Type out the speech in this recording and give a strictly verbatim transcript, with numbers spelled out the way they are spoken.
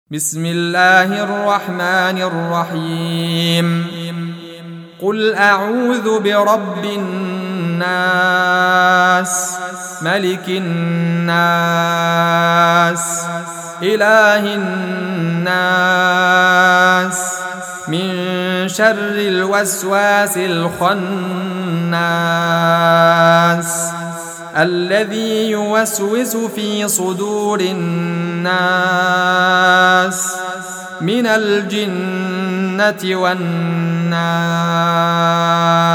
بسم الله الرحمن الرحيم قل أعوذ برب الناس ملك الناس إله الناس من شر الوسواس الخناس الذي يوسوس في صدور الناس من الجنة والناس.